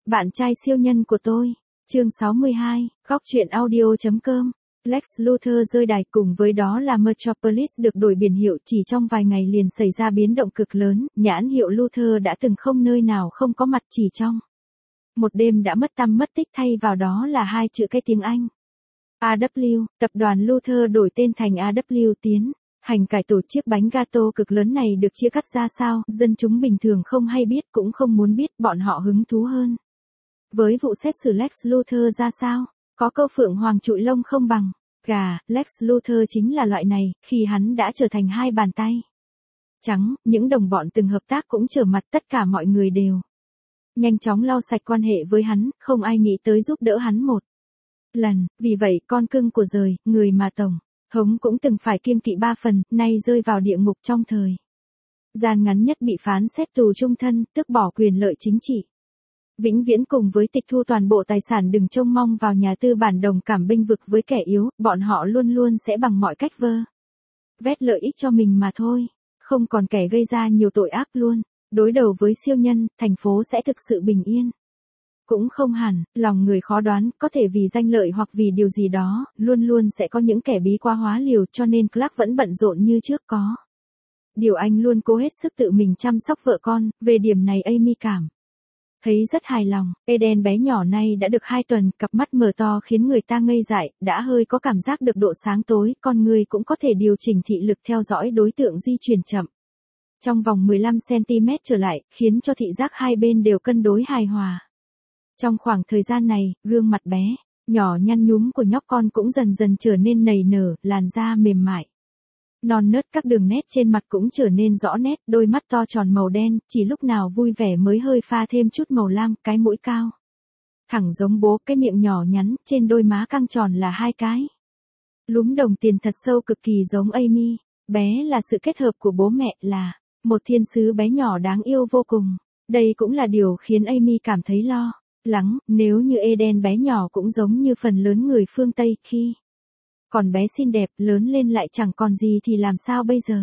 Bạn trai siêu nhân của tôi. Chương 62, góc truyện audio.com. Lex Luthor rơi đài, cùng với đó là Metropolis được đổi biển hiệu, chỉ trong vài ngày liền xảy ra biến động cực lớn, nhãn hiệu Luthor đã từng không nơi nào không có mặt, chỉ trong một đêm đã mất tăm mất tích, thay vào đó là hai chữ cái tiếng Anh. AW, tập đoàn Luthor đổi tên thành AW tiến hành cải tổ. Chiếc bánh gato cực lớn này được chia cắt ra sao, dân chúng bình thường không hay biết, cũng không muốn biết, bọn họ hứng thú hơn với vụ xét xử Lex Luthor ra sao. Có câu phượng hoàng trụi lông không bằng gà, Lex Luthor chính là loại này, khi hắn đã trở thành hai bàn tay trắng, những đồng bọn từng hợp tác cũng trở mặt, tất cả mọi người đều nhanh chóng lau sạch quan hệ với hắn, không ai nghĩ tới giúp đỡ hắn một lần. Vì vậy, con cưng của rời, người mà Tổng thống cũng từng phải kiêng kỵ 3 phần, nay rơi vào địa ngục trong thời gian ngắn nhất, bị phán xét tù chung thân, tước bỏ quyền lợi chính trị vĩnh viễn cùng với tịch thu toàn bộ tài sản. Đừng trông mong vào nhà tư bản đồng cảm bênh vực với kẻ yếu, bọn họ luôn luôn sẽ bằng mọi cách vơ vét lợi ích cho mình mà thôi, không còn kẻ gây ra nhiều tội ác luôn. Đối đầu với siêu nhân, thành phố sẽ thực sự bình yên? Cũng không hẳn, lòng người khó đoán, có thể vì danh lợi hoặc vì điều gì đó, luôn luôn sẽ có những kẻ bí quá hóa liều, cho nên Clark vẫn bận rộn như trước. Có điều anh luôn cố hết sức tự mình chăm sóc vợ con, về điểm này Amy cảm thấy rất hài lòng. Eden bé nhỏ này đã được 2 tuần, cặp mắt mở to khiến người ta ngây dại, đã hơi có cảm giác được độ sáng tối, con người cũng có thể điều chỉnh thị lực theo dõi đối tượng di chuyển chậm trong vòng 15cm trở lại, khiến cho thị giác hai bên đều cân đối hài hòa. Trong khoảng thời gian này, gương mặt bé nhỏ nhăn nhúm của nhóc con cũng dần dần trở nên nảy nở, làn da mềm mại non nớt, các đường nét trên mặt cũng trở nên rõ nét, đôi mắt to tròn màu đen, chỉ lúc nào vui vẻ mới hơi pha thêm chút màu lam, cái mũi cao thẳng giống bố, cái miệng nhỏ nhắn, trên đôi má căng tròn là 2 cái lúm đồng tiền thật sâu, cực kỳ giống Amy. Bé là sự kết hợp của bố mẹ, là một thiên sứ bé nhỏ đáng yêu vô cùng. Đây cũng là điều khiến Amy cảm thấy lo lắng, nếu như Eden bé nhỏ cũng giống như phần lớn người phương Tây, khi còn bé xinh đẹp, lớn lên lại chẳng còn gì thì làm sao bây giờ?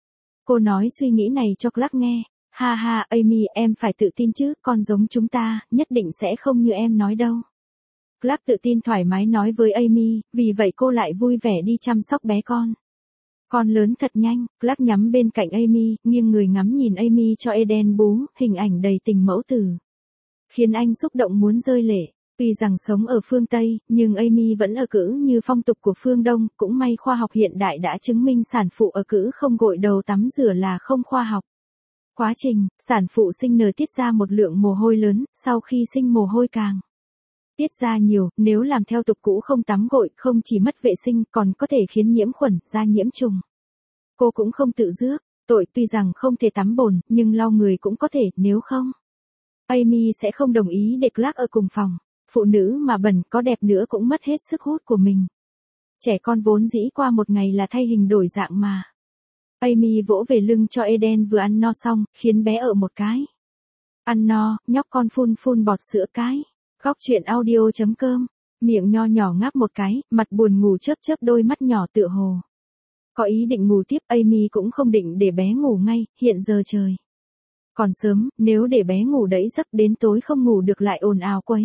Cô nói suy nghĩ này cho Clark nghe. Ha ha, Amy, em phải tự tin chứ, con giống chúng ta, nhất định sẽ không như em nói đâu. Clark tự tin thoải mái nói với Amy, vì vậy cô lại vui vẻ đi chăm sóc bé con. Con lớn thật nhanh. Clark nhắm bên cạnh Amy, nghiêng người ngắm nhìn Amy cho Eden bú, hình ảnh đầy tình mẫu tử khiến anh xúc động muốn rơi lệ. Tuy rằng sống ở phương Tây, nhưng Amy vẫn ở cữ như phong tục của phương Đông, cũng may khoa học hiện đại đã chứng minh sản phụ ở cữ không gội đầu tắm rửa là không khoa học. Quá trình sản phụ sinh nở tiết ra một lượng mồ hôi lớn, sau khi sinh mồ hôi càng tiết ra nhiều, nếu làm theo tục cũ không tắm gội, không chỉ mất vệ sinh, còn có thể khiến nhiễm khuẩn, da nhiễm trùng. Cô cũng không tự rước tội, tuy rằng không thể tắm bồn, nhưng lau người cũng có thể, nếu không Amy sẽ không đồng ý để Clark ở cùng phòng. Phụ nữ mà bẩn có đẹp nữa cũng mất hết sức hút của mình. Trẻ con vốn dĩ qua một ngày là thay hình đổi dạng mà. Amy vỗ về lưng cho Eden vừa ăn no xong, khiến bé ở một cái. Ăn no, nhóc con phun phun bọt sữa cái. Góc truyện audio.com. Miệng nho nhỏ ngáp một cái, mặt buồn ngủ chớp chớp đôi mắt nhỏ tựa hồ có ý định ngủ tiếp. Amy cũng không định để bé ngủ ngay, hiện giờ trời còn sớm, nếu để bé ngủ đẫy giấc đến tối không ngủ được lại ồn ào quấy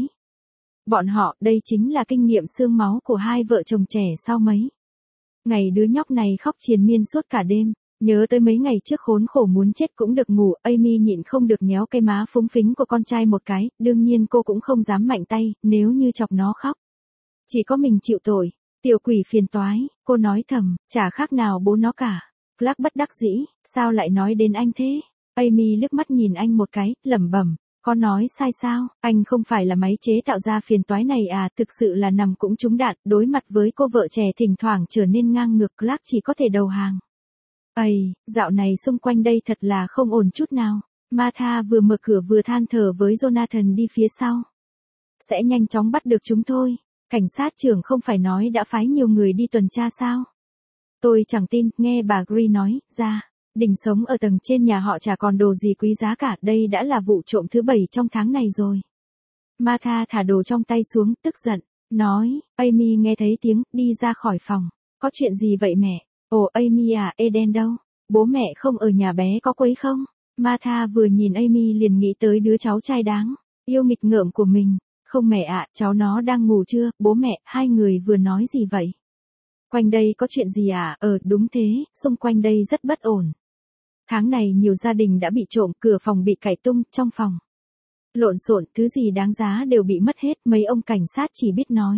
bọn họ. Đây chính là kinh nghiệm xương máu của hai vợ chồng trẻ sau mấy ngày đứa nhóc này khóc triền miên suốt cả đêm. Nhớ tới mấy ngày trước khốn khổ muốn chết cũng được ngủ, Amy nhịn không được nhéo cái má phúng phính của con trai một cái, đương nhiên cô cũng không dám mạnh tay, nếu như chọc nó khóc chỉ có mình chịu tội. Tiểu quỷ phiền toái, cô nói thầm, chả khác nào bố nó cả. Clark bất đắc dĩ, sao lại nói đến anh thế? Amy liếc mắt nhìn anh một cái, lẩm bẩm, con nói sai sao? Anh không phải là máy chế tạo ra phiền toái này à? Thực sự là nằm cũng trúng đạn. Đối mặt với cô vợ trẻ thỉnh thoảng trở nên ngang ngược, Clark chỉ có thể đầu hàng. Ây, dạo này xung quanh đây thật là không ổn chút nào. Martha vừa mở cửa vừa than thở với Jonathan đi phía sau. Sẽ nhanh chóng bắt được chúng thôi. Cảnh sát trưởng không phải nói đã phái nhiều người đi tuần tra sao? Tôi chẳng tin, nghe bà Green nói, ra đình sống ở tầng trên nhà họ chả còn đồ gì quý giá cả, đây đã là vụ trộm thứ 7 trong tháng này rồi. Martha thả đồ trong tay xuống, tức giận, nói. Amy nghe thấy tiếng, đi ra khỏi phòng. Có chuyện gì vậy mẹ? Ồ Amy à, Eden đâu? Bố mẹ không ở nhà, bé có quấy không? Martha vừa nhìn Amy liền nghĩ tới đứa cháu trai đáng Yêu nghịch ngợm của mình. Không mẹ ạ, cháu nó đang ngủ chưa, bố mẹ, hai người vừa nói gì vậy? Quanh đây có chuyện gì à? Đúng thế, xung quanh đây rất bất ổn. Tháng này nhiều gia đình đã bị trộm, cửa phòng bị cải tung, trong phòng lộn xộn, thứ gì đáng giá đều bị mất hết, mấy ông cảnh sát chỉ biết nói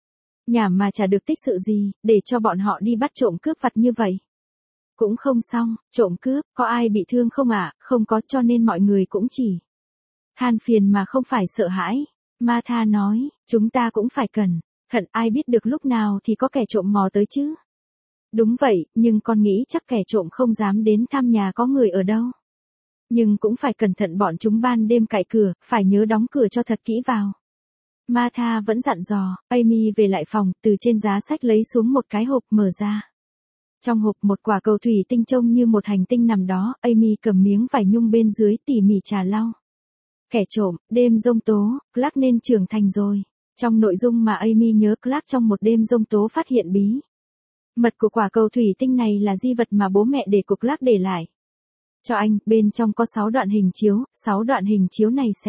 nhảm mà chả được tích sự gì, để cho bọn họ đi bắt trộm cướp vặt như vậy. Cũng không xong, trộm cướp, có ai bị thương không ạ? Không có, cho nên mọi người cũng chỉ than phiền mà không phải sợ hãi. Martha nói, chúng ta cũng phải cẩn thận, ai biết được lúc nào thì có kẻ trộm mò tới chứ. Đúng vậy, nhưng con nghĩ chắc kẻ trộm không dám đến thăm nhà có người ở đâu. Nhưng cũng phải cẩn thận, bọn chúng ban đêm cạy cửa, phải nhớ đóng cửa cho thật kỹ vào. Martha vẫn dặn dò. Amy về lại phòng, từ trên giá sách lấy xuống một cái hộp, mở ra. Trong hộp một quả cầu thủy tinh trông như một hành tinh nằm đó, Amy cầm miếng vải nhung bên dưới tỉ mỉ trà lau. Kẻ trộm, đêm giông tố, Clark nên trưởng thành rồi. Trong nội dung mà Amy nhớ, Clark trong một đêm giông tố phát hiện bí mật của quả cầu thủy tinh này là di vật mà bố mẹ của Clark để lại cho anh, bên trong có 6 đoạn hình chiếu, 6 đoạn hình chiếu này sẽ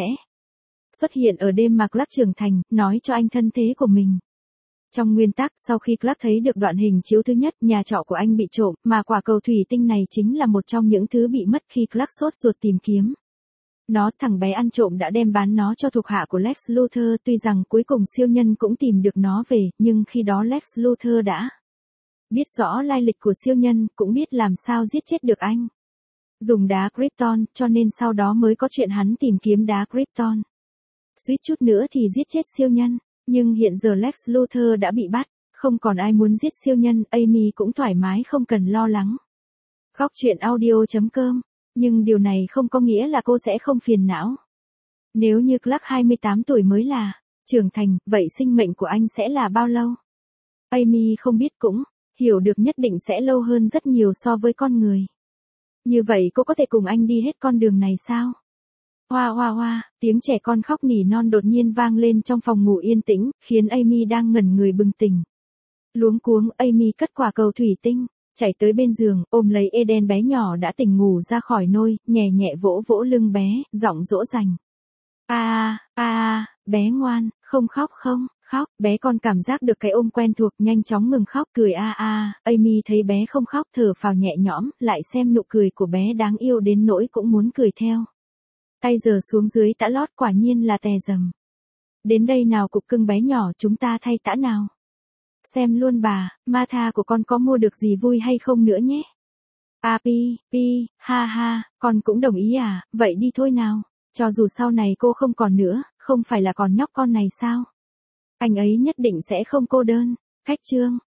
xuất hiện ở đêm mà Clark trưởng thành, nói cho anh thân thế của mình. Trong nguyên tắc, sau khi Clark thấy được đoạn hình chiếu thứ nhất, nhà trọ của anh bị trộm, mà quả cầu thủy tinh này chính là một trong những thứ bị mất khi Clark sốt ruột tìm kiếm nó. Thằng bé ăn trộm đã đem bán nó cho thuộc hạ của Lex Luthor, tuy rằng cuối cùng siêu nhân cũng tìm được nó về, nhưng khi đó Lex Luthor đã biết rõ lai lịch của siêu nhân, cũng biết làm sao giết chết được anh. Dùng đá Krypton, cho nên sau đó mới có chuyện hắn tìm kiếm đá Krypton. Suýt chút nữa thì giết chết siêu nhân, nhưng hiện giờ Lex Luthor đã bị bắt, không còn ai muốn giết siêu nhân, Amy cũng thoải mái không cần lo lắng. Góc truyện audio.com, nhưng điều này không có nghĩa là cô sẽ không phiền não. Nếu như Clark 28 tuổi mới là trưởng thành, vậy sinh mệnh của anh sẽ là bao lâu? Amy không biết, cũng hiểu được nhất định sẽ lâu hơn rất nhiều so với con người. Như vậy cô có thể cùng anh đi hết con đường này sao? Hoa hoa hoa, tiếng trẻ con khóc nỉ non đột nhiên vang lên trong phòng ngủ yên tĩnh, khiến Amy đang ngẩn người bừng tỉnh. Luống cuống, Amy cất quả cầu thủy tinh, chạy tới bên giường, ôm lấy Eden bé nhỏ đã tỉnh ngủ ra khỏi nôi, nhẹ nhẹ vỗ vỗ lưng bé, giọng dỗ dành. Bé ngoan, không khóc không, khóc, bé con cảm giác được cái ôm quen thuộc, nhanh chóng ngừng khóc, cười Amy thấy bé không khóc thở phào nhẹ nhõm, lại xem nụ cười của bé đáng yêu đến nỗi cũng muốn cười theo. Tay giờ xuống dưới tã lót, quả nhiên là tè dầm. Đến đây nào cục cưng bé nhỏ, chúng ta thay tã nào. Xem luôn bà, Martha của con có mua được gì vui hay không nữa nhé. Ha, con cũng đồng ý à, vậy đi thôi nào. Cho dù sau này cô không còn nữa, không phải là còn nhóc con này sao? Anh ấy nhất định sẽ không cô đơn. Cách chương.